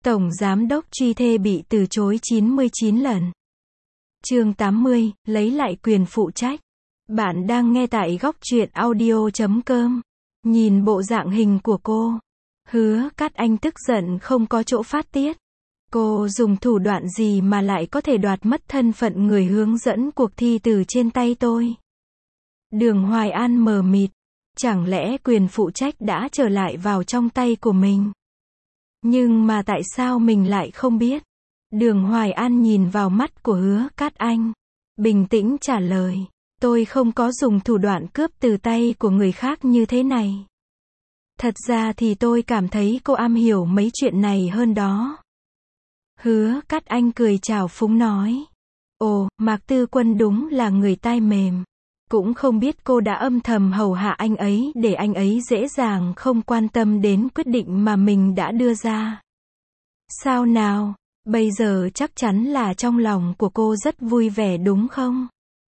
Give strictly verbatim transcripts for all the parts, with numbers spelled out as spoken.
Tổng Giám đốc truy thê bị từ chối chín mươi chín lần. Chương tám mươi, lấy lại quyền phụ trách. Bạn đang nghe tại góc truyện audio chấm com. Nhìn bộ dạng hình của cô, Hứa Cát Anh tức giận không có chỗ phát tiết. Cô dùng thủ đoạn gì mà lại có thể đoạt mất thân phận người hướng dẫn cuộc thi từ trên tay tôi? Đường Hoài An mờ mịt. Chẳng lẽ quyền phụ trách đã trở lại vào trong tay của mình? Nhưng mà tại sao mình lại không biết? Đường Hoài An nhìn vào mắt của Hứa Cát Anh, bình tĩnh trả lời, tôi không có dùng thủ đoạn cướp từ tay của người khác như thế này. Thật ra thì tôi cảm thấy cô am hiểu mấy chuyện này hơn đó. Hứa Cát Anh cười chào phúng nói, ồ, Mạc Tư Quân đúng là người tai mềm. Cũng không biết cô đã âm thầm hầu hạ anh ấy để anh ấy dễ dàng không quan tâm đến quyết định mà mình đã đưa ra. Sao nào, bây giờ chắc chắn là trong lòng của cô rất vui vẻ đúng không?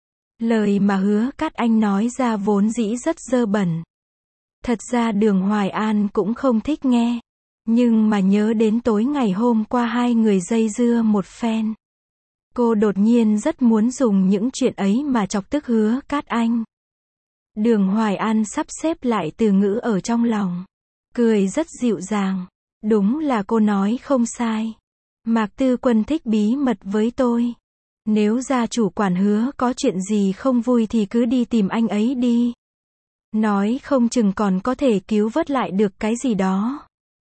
Lời mà Hứa Cát Anh nói ra vốn dĩ rất dơ bẩn. Thật ra Đường Hoài An cũng không thích nghe. Nhưng mà nhớ đến tối ngày hôm qua hai người dây dưa một phen, cô đột nhiên rất muốn dùng những chuyện ấy mà chọc tức Hứa Cát Anh. Đường Hoài An sắp xếp lại từ ngữ ở trong lòng, cười rất dịu dàng. Đúng là cô nói không sai. Mạc Tư Quân thích bí mật với tôi. Nếu gia chủ quản Hứa có chuyện gì không vui thì cứ đi tìm anh ấy đi. Nói không chừng còn có thể cứu vớt lại được cái gì đó.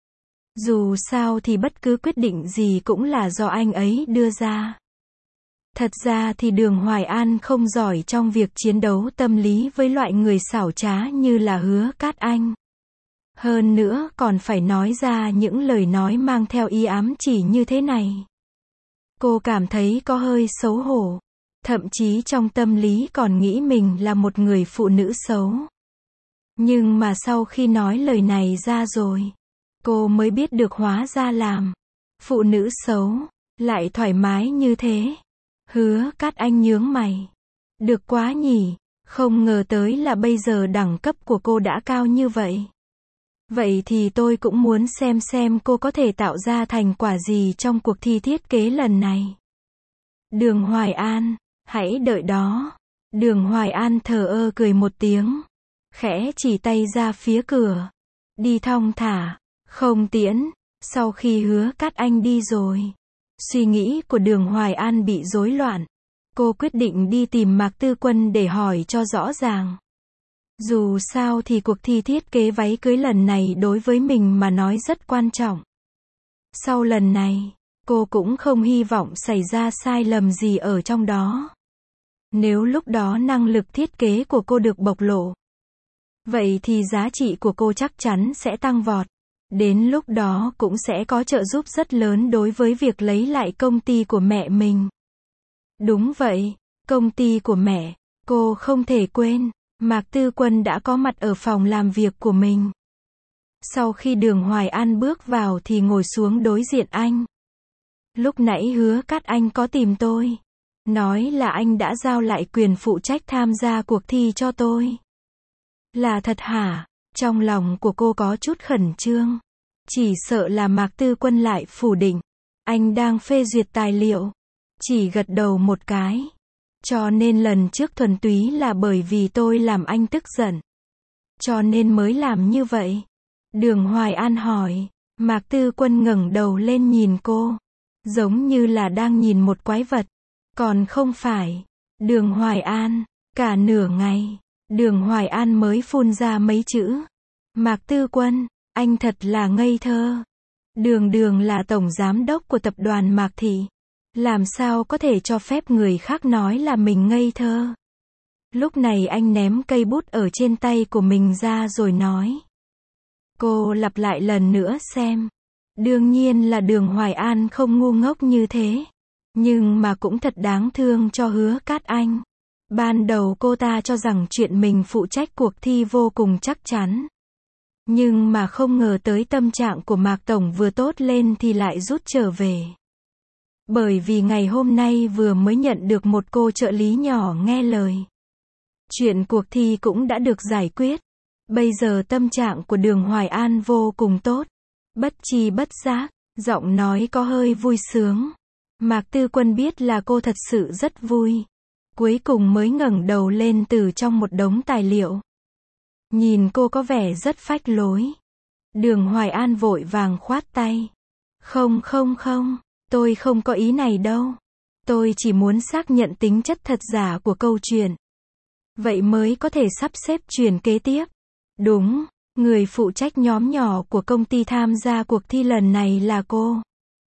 Dù sao thì bất cứ quyết định gì cũng là do anh ấy đưa ra. Thật ra thì Đường Hoài An không giỏi trong việc chiến đấu tâm lý với loại người xảo trá như là Hứa Cát Anh. Hơn nữa còn phải nói ra những lời nói mang theo ý ám chỉ như thế này. Cô cảm thấy có hơi xấu hổ. Thậm chí trong tâm lý còn nghĩ mình là một người phụ nữ xấu. Nhưng mà sau khi nói lời này ra rồi, cô mới biết được hóa ra làm phụ nữ xấu lại thoải mái như thế. Hứa Cát Anh nhướng mày. Được quá nhỉ, không ngờ tới là bây giờ đẳng cấp của cô đã cao như vậy. Vậy thì tôi cũng muốn xem xem cô có thể tạo ra thành quả gì trong cuộc thi thiết kế lần này. Đường Hoài An, hãy đợi đó. Đường Hoài An thờ ơ cười một tiếng, khẽ chỉ tay ra phía cửa. Đi thong thả, không tiễn. Sau khi Hứa Cát Anh đi rồi, suy nghĩ của Đường Hoài An bị rối loạn. Cô quyết định đi tìm Mạc Tư Quân để hỏi cho rõ ràng. Dù sao thì cuộc thi thiết kế váy cưới lần này đối với mình mà nói rất quan trọng. Sau lần này, cô cũng không hy vọng xảy ra sai lầm gì ở trong đó. Nếu lúc đó năng lực thiết kế của cô được bộc lộ, vậy thì giá trị của cô chắc chắn sẽ tăng vọt. Đến lúc đó cũng sẽ có trợ giúp rất lớn đối với việc lấy lại công ty của mẹ mình. Đúng vậy, công ty của mẹ, cô không thể quên. Mạc Tư Quân đã có mặt ở phòng làm việc của mình. Sau khi Đường Hoài An bước vào thì ngồi xuống đối diện anh. Lúc nãy Hứa Cát Anh có tìm tôi, nói là anh đã giao lại quyền phụ trách tham gia cuộc thi cho tôi. Là thật hả? Trong lòng của cô có chút khẩn trương. Chỉ sợ là Mạc Tư Quân lại phủ định. Anh đang phê duyệt tài liệu. Chỉ gật đầu một cái. Cho nên lần trước thuần túy là bởi vì tôi làm anh tức giận. Cho nên mới làm như vậy. Đường Hoài An hỏi. Mạc Tư Quân ngẩng đầu lên nhìn cô. Giống như là đang nhìn một quái vật. Còn không phải. Đường Hoài An. Cả nửa ngày, Đường Hoài An mới phun ra mấy chữ. Mạc Tư Quân, anh thật là ngây thơ. Đường Đường là tổng giám đốc của tập đoàn Mạc Thị. Làm sao có thể cho phép người khác nói là mình ngây thơ? Lúc này anh ném cây bút ở trên tay của mình ra rồi nói. Cô lặp lại lần nữa xem. Đương nhiên là Đường Hoài An không ngu ngốc như thế. Nhưng mà cũng thật đáng thương cho Hứa Cát Anh. Ban đầu cô ta cho rằng chuyện mình phụ trách cuộc thi vô cùng chắc chắn. Nhưng mà không ngờ tới tâm trạng của Mạc Tổng vừa tốt lên thì lại rút trở về. Bởi vì ngày hôm nay vừa mới nhận được một cô trợ lý nhỏ nghe lời. Chuyện cuộc thi cũng đã được giải quyết. Bây giờ tâm trạng của Đường Hoài An vô cùng tốt. Bất chi bất giác, Giọng nói có hơi vui sướng. Mạc Tư Quân biết là cô thật sự rất vui. Cuối cùng mới ngẩng đầu lên từ trong một đống tài liệu. Nhìn cô có vẻ rất phách lối. Đường Hoài An vội vàng khoát tay. Không không không, tôi không có ý này đâu. Tôi chỉ muốn xác nhận tính chất thật giả của câu chuyện. Vậy mới có thể sắp xếp truyền kế tiếp. Đúng, người phụ trách nhóm nhỏ của công ty tham gia cuộc thi lần này là cô.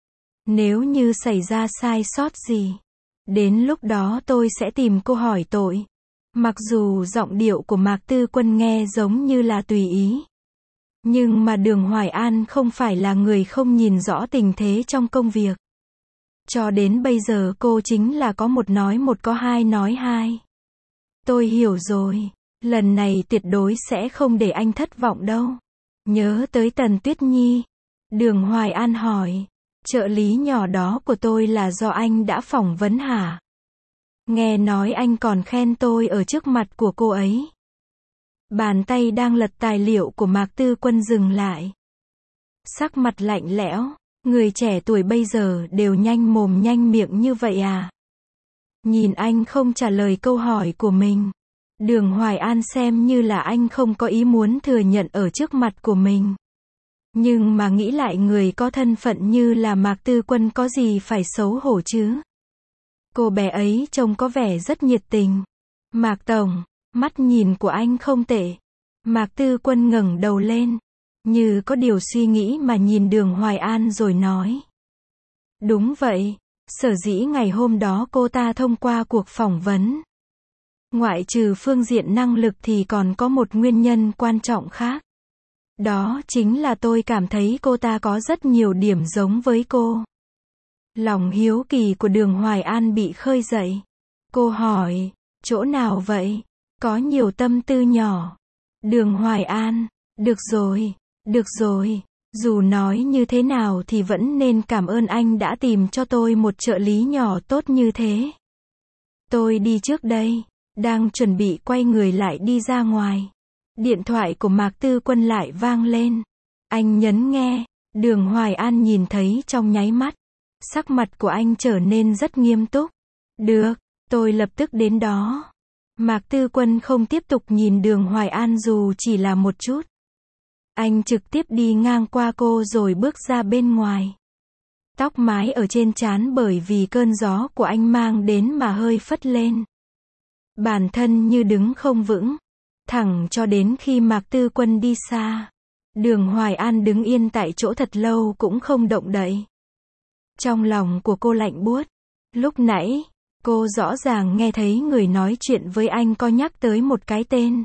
Nếu như xảy ra sai sót gì, đến lúc đó tôi sẽ tìm cô hỏi tội. Mặc dù giọng điệu của Mạc Tư Quân nghe giống như là tùy ý. Nhưng mà Đường Hoài An không phải là người không nhìn rõ tình thế trong công việc. Cho đến bây giờ cô chính là có một nói một có hai nói hai. Tôi hiểu rồi. Lần này tuyệt đối sẽ không để anh thất vọng đâu. Nhớ tới Tần Tuyết Nhi. Đường Hoài An hỏi. Trợ lý nhỏ đó của tôi là do anh đã phỏng vấn hả? Nghe nói anh còn khen tôi ở trước mặt của cô ấy. Bàn tay đang lật tài liệu của Mạc Tư Quân dừng lại. Sắc mặt lạnh lẽo. Người trẻ tuổi bây giờ đều nhanh mồm nhanh miệng như vậy à? Nhìn anh không trả lời câu hỏi của mình. Đường Hoài An xem như là anh không có ý muốn thừa nhận ở trước mặt của mình. Nhưng mà nghĩ lại người có thân phận như là Mạc Tư Quân có gì phải xấu hổ chứ? Cô bé ấy trông có vẻ rất nhiệt tình. Mạc Tổng, mắt nhìn của anh không tệ. Mạc Tư Quân ngẩng đầu lên. Như có điều suy nghĩ mà nhìn Đường Hoài An rồi nói. Đúng vậy, sở dĩ ngày hôm đó cô ta thông qua cuộc phỏng vấn. Ngoại trừ phương diện năng lực thì còn có một nguyên nhân quan trọng khác. Đó chính là tôi cảm thấy cô ta có rất nhiều điểm giống với cô. Lòng hiếu kỳ của Đường Hoài An bị khơi dậy. Cô hỏi, chỗ nào vậy? Có nhiều tâm tư nhỏ. Đường Hoài An, được rồi, được rồi. Dù nói như thế nào thì vẫn nên cảm ơn anh đã tìm cho tôi một trợ lý nhỏ tốt như thế. Tôi đi trước đây. Đang chuẩn bị quay người lại đi ra ngoài. Điện thoại của Mạc Tư Quân lại vang lên. Anh nhấn nghe. Đường Hoài An nhìn thấy trong nháy mắt. Sắc mặt của anh trở nên rất nghiêm túc. Được, tôi lập tức đến đó. Mạc Tư Quân không tiếp tục nhìn Đường Hoài An dù chỉ là một chút. Anh trực tiếp đi ngang qua cô rồi bước ra bên ngoài. Tóc mái ở trên trán bởi vì cơn gió của anh mang đến mà hơi phất lên. Bản thân như đứng không vững. Thẳng cho đến khi Mạc Tư Quân đi xa. Đường Hoài An đứng yên tại chỗ thật lâu cũng không động đậy. Trong lòng của cô lạnh buốt. Lúc nãy, cô rõ ràng nghe thấy người nói chuyện với anh có nhắc tới một cái tên.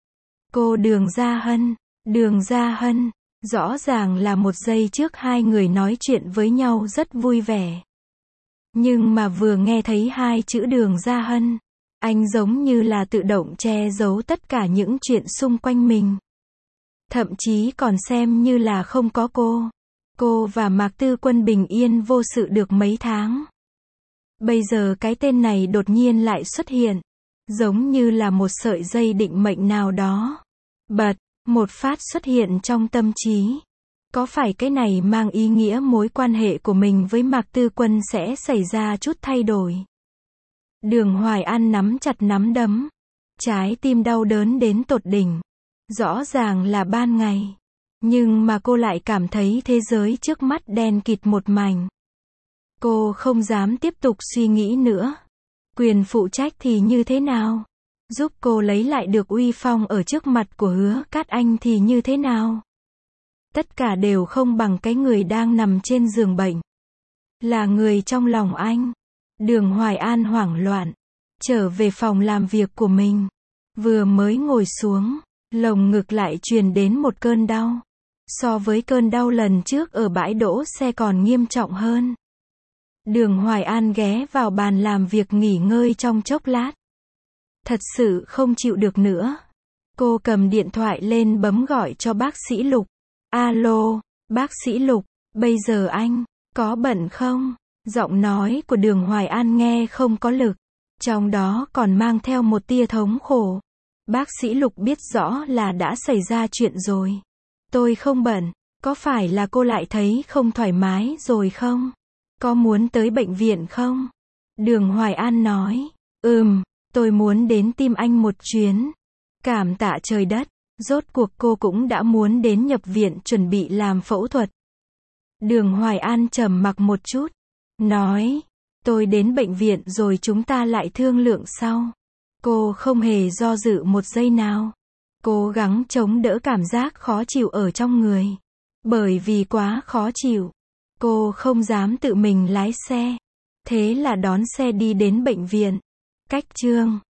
Cô Đường Gia Hân. Đường Gia Hân. Rõ ràng là một giây trước hai người nói chuyện với nhau rất vui vẻ. Nhưng mà vừa nghe thấy hai chữ Đường Gia Hân, anh giống như là tự động che giấu tất cả những chuyện xung quanh mình. Thậm chí còn xem như là không có cô. Cô và Mạc Tư Quân bình yên vô sự được mấy tháng. Bây giờ cái tên này đột nhiên lại xuất hiện. Giống như là một sợi dây định mệnh nào đó. Bật, một phát xuất hiện trong tâm trí. Có phải cái này mang ý nghĩa mối quan hệ của mình với Mạc Tư Quân sẽ xảy ra chút thay đổi? Đường Hoài An nắm chặt nắm đấm. Trái tim đau đớn đến tột đỉnh. Rõ ràng là ban ngày. Nhưng mà cô lại cảm thấy thế giới trước mắt đen kịt một mảnh. Cô không dám tiếp tục suy nghĩ nữa. Quyền phụ trách thì như thế nào? Giúp cô lấy lại được uy phong ở trước mặt của Hứa Cát Anh thì như thế nào? Tất cả đều không bằng cái người đang nằm trên giường bệnh. Là người trong lòng anh. Đường Hoài An hoảng loạn. Trở về phòng làm việc của mình. Vừa mới ngồi xuống, lồng ngực lại truyền đến một cơn đau. So với cơn đau lần trước ở bãi đỗ xe còn nghiêm trọng hơn. Đường Hoài An ghé vào bàn làm việc nghỉ ngơi trong chốc lát. Thật sự không chịu được nữa. Cô cầm điện thoại lên bấm gọi cho bác sĩ Lục. Alo, bác sĩ Lục, bây giờ anh, có bận không? Giọng nói của Đường Hoài An nghe không có lực. Trong đó còn mang theo một tia thống khổ. Bác sĩ Lục biết rõ là đã xảy ra chuyện rồi. Tôi không bận, Có phải là cô lại thấy không thoải mái rồi không? Có muốn tới bệnh viện không? Đường Hoài An nói. Ừm, tôi muốn đến tìm anh một chuyến. Cảm tạ trời đất, rốt cuộc cô cũng đã muốn đến nhập viện chuẩn bị làm phẫu thuật. Đường Hoài An trầm mặc một chút, nói, tôi đến bệnh viện rồi chúng ta lại thương lượng sau. Cô không hề do dự một giây nào. Cố gắng chống đỡ cảm giác khó chịu ở trong người. Bởi vì quá khó chịu, cô không dám tự mình lái xe. Thế là đón xe đi đến bệnh viện. Cách chương